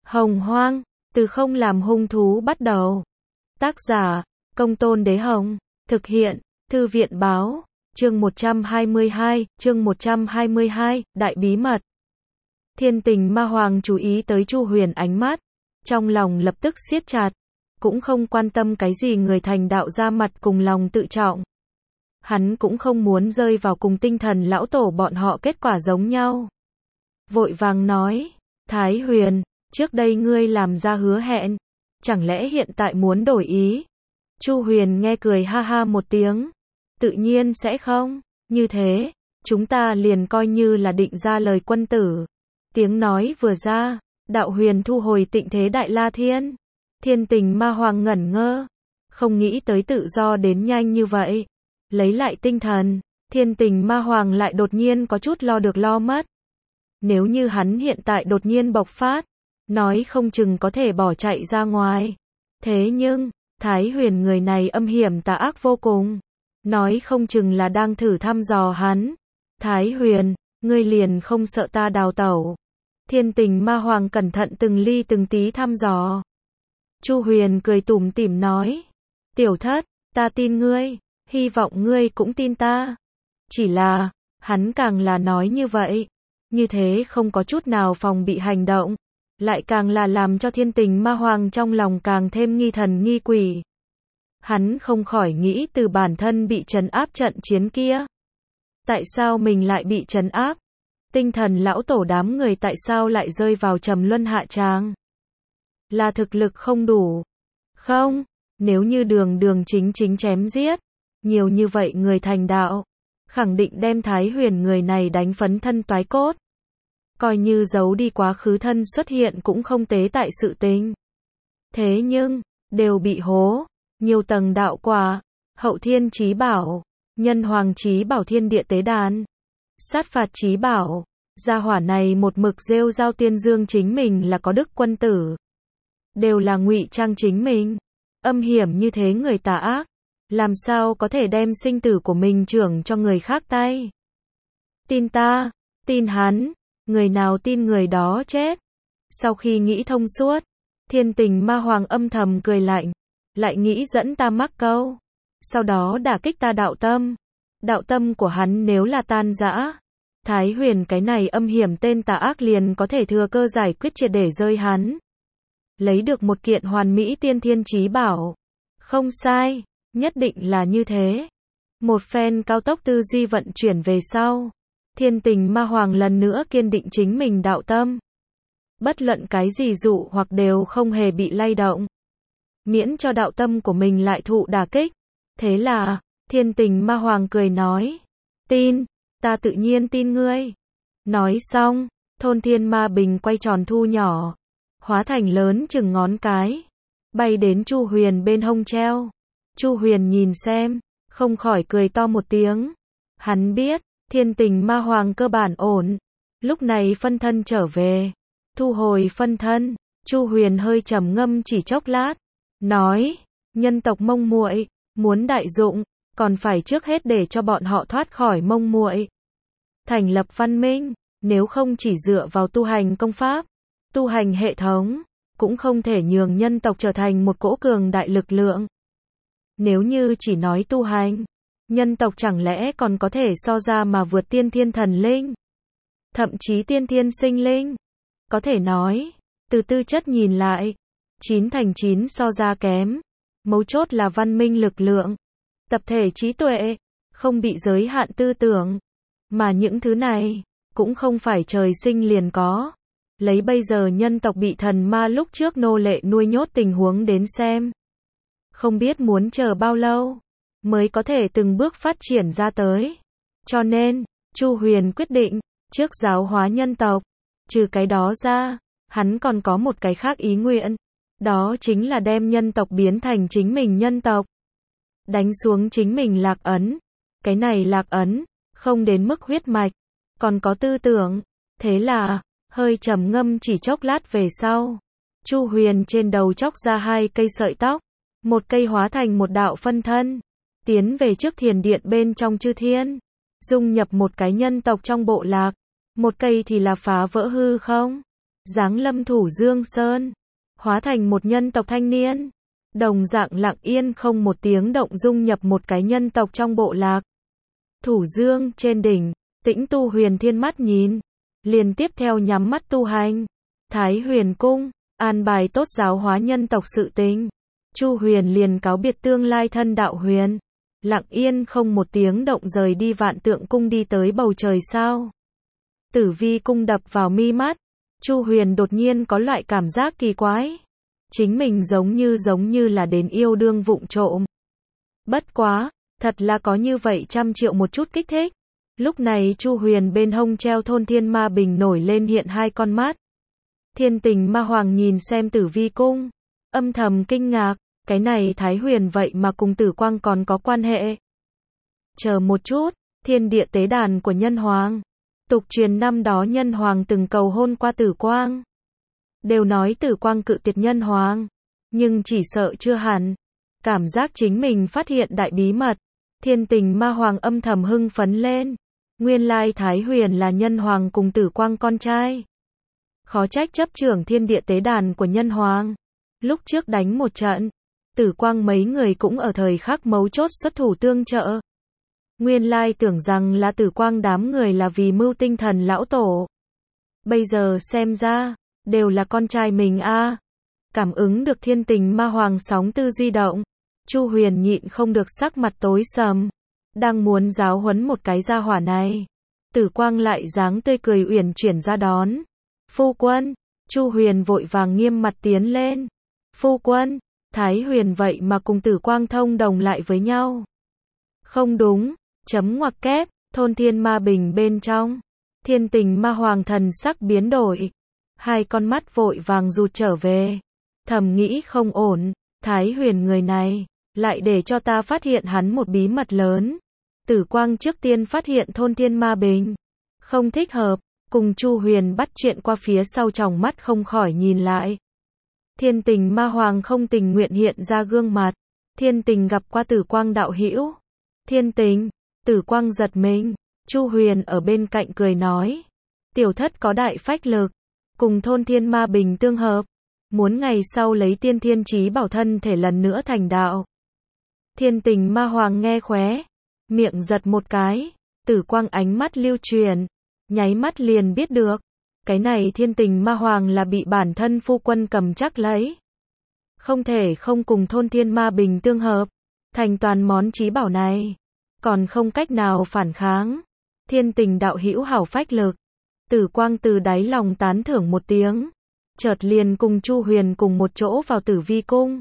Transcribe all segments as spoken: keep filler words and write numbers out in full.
Hồng Hoang, từ không làm hung thú bắt đầu. Tác giả, Công Tôn Đế Hồng. Thực hiện, Thư viện Báo. Chương một trăm hai mươi hai, chương một trăm hai mươi hai, Đại Bí Mật. Thiên Tình Ma Hoàng chú ý tới Chu Huyền ánh mắt, trong lòng lập tức siết chặt, cũng không quan tâm cái gì người thành đạo ra mặt cùng lòng tự trọng. Hắn cũng không muốn rơi vào cùng tinh thần lão tổ bọn họ kết quả giống nhau. Vội vàng nói, Thái Huyền, trước đây ngươi làm ra hứa hẹn, chẳng lẽ hiện tại muốn đổi ý? Chu Huyền nghe cười ha ha một tiếng, tự nhiên sẽ không, như thế, chúng ta liền coi như là định ra lời quân tử. Tiếng nói vừa ra, Đạo Huyền thu hồi Tịnh Thế Đại La Thiên. Thiên Tình Ma Hoàng ngẩn ngơ, không nghĩ tới tự do đến nhanh như vậy. Lấy lại tinh thần, Thiên Tình Ma Hoàng lại đột nhiên có chút lo được lo mất. Nếu như hắn hiện tại đột nhiên bộc phát, nói không chừng có thể bỏ chạy ra ngoài. Thế nhưng, Thái Huyền người này âm hiểm tà ác vô cùng, nói không chừng là đang thử thăm dò hắn. Thái Huyền, ngươi liền không sợ ta đào tẩu? Thiên Tình Ma Hoàng cẩn thận từng ly từng tí thăm dò. Chu Huyền cười tủm tỉm nói, tiểu thất, ta tin ngươi, hy vọng ngươi cũng tin ta. Chỉ là, hắn càng là nói như vậy, như thế không có chút nào phòng bị hành động, lại càng là làm cho Thiên Tình Ma Hoàng trong lòng càng thêm nghi thần nghi quỷ. Hắn không khỏi nghĩ từ bản thân bị trấn áp trận chiến kia. Tại sao mình lại bị trấn áp? Tinh thần lão tổ đám người tại sao lại rơi vào trầm luân hạ tràng? Là thực lực không đủ? Không, nếu như đường đường chính chính chém giết, nhiều như vậy người thành đạo, khẳng định đem Thái Huyền người này đánh phấn thân toái cốt. Coi như giấu đi quá khứ thân xuất hiện cũng không tế tại sự tình. Thế nhưng, đều bị hố, nhiều tầng đạo quả, hậu thiên chí bảo, nhân hoàng chí bảo thiên địa tế đàn, sát phạt chí bảo, gia hỏa này một mực rêu rao tiên dương chính mình là có đức quân tử. Đều là ngụy trang chính mình, âm hiểm như thế người tà ác, làm sao có thể đem sinh tử của mình trưởng cho người khác tay? Tin ta, tin hắn, người nào tin người đó chết. Sau khi nghĩ thông suốt, Thiên Tình Ma Hoàng âm thầm cười lạnh, lại nghĩ dẫn ta mắc câu, sau đó đả kích ta đạo tâm. Đạo tâm của hắn nếu là tan rã, Thái Huyền cái này âm hiểm tên tà ác liền có thể thừa cơ giải quyết triệt để rơi hắn. Lấy được một kiện hoàn mỹ tiên thiên chí bảo. Không sai, nhất định là như thế. Một phen cao tốc tư duy vận chuyển về sau, Thiên Tình Ma Hoàng lần nữa kiên định chính mình đạo tâm. Bất luận cái gì dụ hoặc đều không hề bị lay động. Miễn cho đạo tâm của mình lại thụ đả kích. Thế là, Thiên Tình Ma Hoàng cười nói, tin, ta tự nhiên tin ngươi. Nói xong, thôn thiên ma bình quay tròn thu nhỏ, hóa thành lớn chừng ngón cái, bay đến Chu Huyền bên hông treo. Chu Huyền nhìn xem, không khỏi cười to một tiếng. Hắn biết, Thiên Tình Ma Hoàng cơ bản ổn. Lúc này phân thân trở về, thu hồi phân thân, Chu Huyền hơi trầm ngâm chỉ chốc lát, nói, nhân tộc Mông Muội muốn đại dụng, còn phải trước hết để cho bọn họ thoát khỏi Mông Muội, thành lập văn minh. Nếu không chỉ dựa vào tu hành công pháp, tu hành hệ thống, cũng không thể nhường nhân tộc trở thành một cỗ cường đại lực lượng. Nếu như chỉ nói tu hành, nhân tộc chẳng lẽ còn có thể so ra mà vượt tiên thiên thần linh, thậm chí tiên thiên sinh linh. Có thể nói, từ tư chất nhìn lại, chín thành chín so ra kém. Mấu chốt là văn minh lực lượng, tập thể trí tuệ, không bị giới hạn tư tưởng. Mà những thứ này, cũng không phải trời sinh liền có. Lấy bây giờ nhân tộc bị thần ma lúc trước nô lệ nuôi nhốt tình huống đến xem, không biết muốn chờ bao lâu, mới có thể từng bước phát triển ra tới. Cho nên, Chu Huyền quyết định, trước giáo hóa nhân tộc. Trừ cái đó ra, hắn còn có một cái khác ý nguyện. Đó chính là đem nhân tộc biến thành chính mình nhân tộc. Đánh xuống chính mình lạc ấn. Cái này lạc ấn, không đến mức huyết mạch, còn có tư tưởng. Thế là, hơi trầm ngâm chỉ chốc lát về sau, Chu Huyền trên đầu chóc ra hai cây sợi tóc. Một cây hóa thành một đạo phân thân, tiến về trước thiền điện bên trong chư thiên, dung nhập một cái nhân tộc trong bộ lạc. Một cây thì là phá vỡ hư không, giáng lâm Thủ Dương Sơn, hóa thành một nhân tộc thanh niên, đồng dạng lặng yên không một tiếng động dung nhập một cái nhân tộc trong bộ lạc. Thủ Dương trên đỉnh, Tĩnh Tu Huyền Thiên mắt nhìn, liền tiếp theo nhắm mắt tu hành. Thái Huyền cung, an bài tốt giáo hóa nhân tộc sự tình. Chu Huyền liền cáo biệt tương lai thân đạo huyền, lặng yên không một tiếng động rời đi Vạn Tượng cung đi tới bầu trời sao. Tử Vi cung đập vào mi mắt, Chu Huyền đột nhiên có loại cảm giác kỳ quái. Chính mình giống như giống như là đến yêu đương vụng trộm. Bất quá, thật là có như vậy trăm triệu một chút kích thích. Lúc này Chu Huyền bên hông treo thôn thiên ma bình nổi lên hiện hai con mắt. Thiên Tình Ma Hoàng nhìn xem Tử Vi cung, âm thầm kinh ngạc, cái này Thái Huyền vậy mà cùng Tử Quang còn có quan hệ. Chờ một chút, thiên địa tế đàn của Nhân Hoàng. Tục truyền năm đó Nhân Hoàng từng cầu hôn qua Tử Quang. Đều nói Tử Quang cự tuyệt Nhân Hoàng, nhưng chỉ sợ chưa hẳn. Cảm giác chính mình phát hiện đại bí mật. Thiên Tình Ma Hoàng âm thầm hưng phấn lên. Nguyên lai Thái Huyền là Nhân Hoàng cùng Tử Quang con trai. Khó trách chấp trưởng thiên địa tế đàn của Nhân Hoàng. Lúc trước đánh một trận, Tử Quang mấy người cũng ở thời khắc mấu chốt xuất thủ tương trợ. Nguyên lai tưởng rằng là Tử Quang đám người là vì mưu tinh thần lão tổ. Bây giờ xem ra, đều là con trai mình a. À. Cảm ứng được Thiên Tình Ma Hoàng sóng tư duy động, Chu Huyền nhịn không được sắc mặt tối sầm, đang muốn giáo huấn một cái gia hỏa này. Tử Quang lại dáng tươi cười uyển chuyển ra đón. Phu quân, Chu Huyền vội vàng nghiêm mặt tiến lên. Phu quân, Thái Huyền vậy mà cùng Tử Quang thông đồng lại với nhau. Không đúng, chấm ngoặc kép, thôn thiên ma bình bên trong. Thiên Tình Ma Hoàng thần sắc biến đổi. Hai con mắt vội vàng rụt trở về. Thầm nghĩ không ổn, Thái Huyền người này, lại để cho ta phát hiện hắn một bí mật lớn. Tử Quang trước tiên phát hiện thôn thiên ma bình. Không thích hợp, cùng Chu Huyền bắt chuyện qua phía sau tròng mắt không khỏi nhìn lại. Thiên Tình Ma Hoàng không tình nguyện hiện ra gương mặt. Thiên Tình gặp qua Tử Quang đạo hữu. Thiên Tình, Tử Quang giật mình. Chu Huyền ở bên cạnh cười nói. Tiểu thất có đại phách lực, cùng thôn thiên ma bình tương hợp. Muốn ngày sau lấy tiên thiên chí bảo thân thể lần nữa thành đạo. Thiên Tình Ma Hoàng nghe khóe miệng giật một cái. Tử Quang ánh mắt lưu truyền, nháy mắt liền biết được. Cái này Thiên Tình Ma Hoàng là bị bản thân phu quân cầm chắc lấy. Không thể không cùng thôn thiên ma bình tương hợp. Thành toàn món chí bảo này. Còn không cách nào phản kháng. Thiên Tình đạo hữu hảo phách lực. Tử Quang từ đáy lòng tán thưởng một tiếng. Chợt liền cùng Chu Huyền cùng một chỗ vào Tử Vi cung.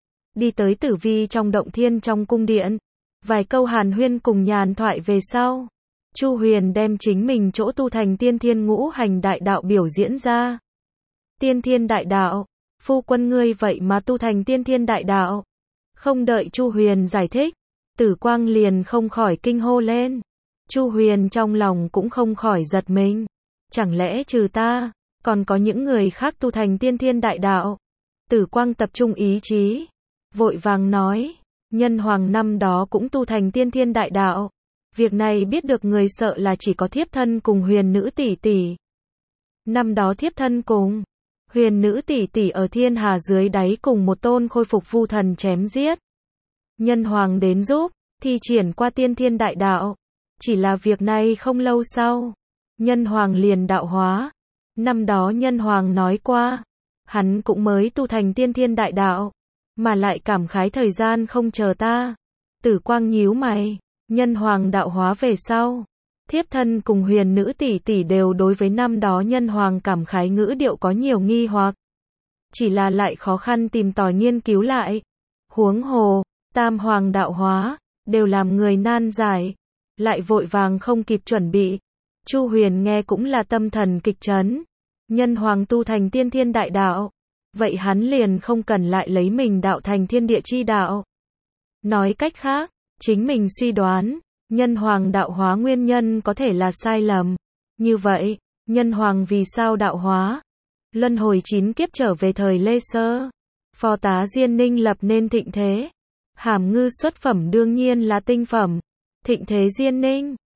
Đi tới Tử Vi trong động thiên trong cung điện. Vài câu hàn huyên cùng nhàn thoại về sau. Chu Huyền đem chính mình chỗ tu thành tiên thiên ngũ hành đại đạo biểu diễn ra. Tiên thiên đại đạo, phu quân ngươi vậy mà tu thành tiên thiên đại đạo. Không đợi Chu Huyền giải thích, Tử Quang liền không khỏi kinh hô lên. Chu Huyền trong lòng cũng không khỏi giật mình. Chẳng lẽ trừ ta, còn có những người khác tu thành tiên thiên đại đạo? Tử Quang tập trung ý chí, vội vàng nói, Nhân Hoàng năm đó cũng tu thành tiên thiên đại đạo. Việc này biết được người sợ là chỉ có thiếp thân cùng Huyền nữ tỷ tỷ. Năm đó thiếp thân cùng Huyền nữ tỷ tỷ ở thiên hà dưới đáy cùng một tôn khôi phục vu thần chém giết. Nhân Hoàng đến giúp, thi triển qua tiên thiên đại đạo. Chỉ là việc này không lâu sau, Nhân Hoàng liền đạo hóa. Năm đó Nhân Hoàng nói qua, hắn cũng mới tu thành tiên thiên đại đạo, mà lại cảm khái thời gian không chờ ta. Tử Quang nhíu mày, Nhân Hoàng đạo hóa về sau, thiếp thân cùng Huyền nữ tỷ tỷ đều đối với năm đó Nhân Hoàng cảm khái ngữ điệu có nhiều nghi hoặc. Chỉ là lại khó khăn tìm tòi nghiên cứu lại. Huống hồ, Tam Hoàng đạo hóa, đều làm người nan giải, lại vội vàng không kịp chuẩn bị. Chu Huyền nghe cũng là tâm thần kịch chấn. Nhân Hoàng tu thành tiên thiên đại đạo, vậy hắn liền không cần lại lấy mình đạo thành thiên địa chi đạo. Nói cách khác, chính mình suy đoán, Nhân Hoàng đạo hóa nguyên nhân có thể là sai lầm. Như vậy, Nhân Hoàng vì sao đạo hóa? Luân hồi chín kiếp trở về thời Lê Sơ, phò tá Diên Ninh lập nên thịnh thế. Hàm ngư xuất phẩm đương nhiên là tinh phẩm. Thịnh thế Diên Ninh,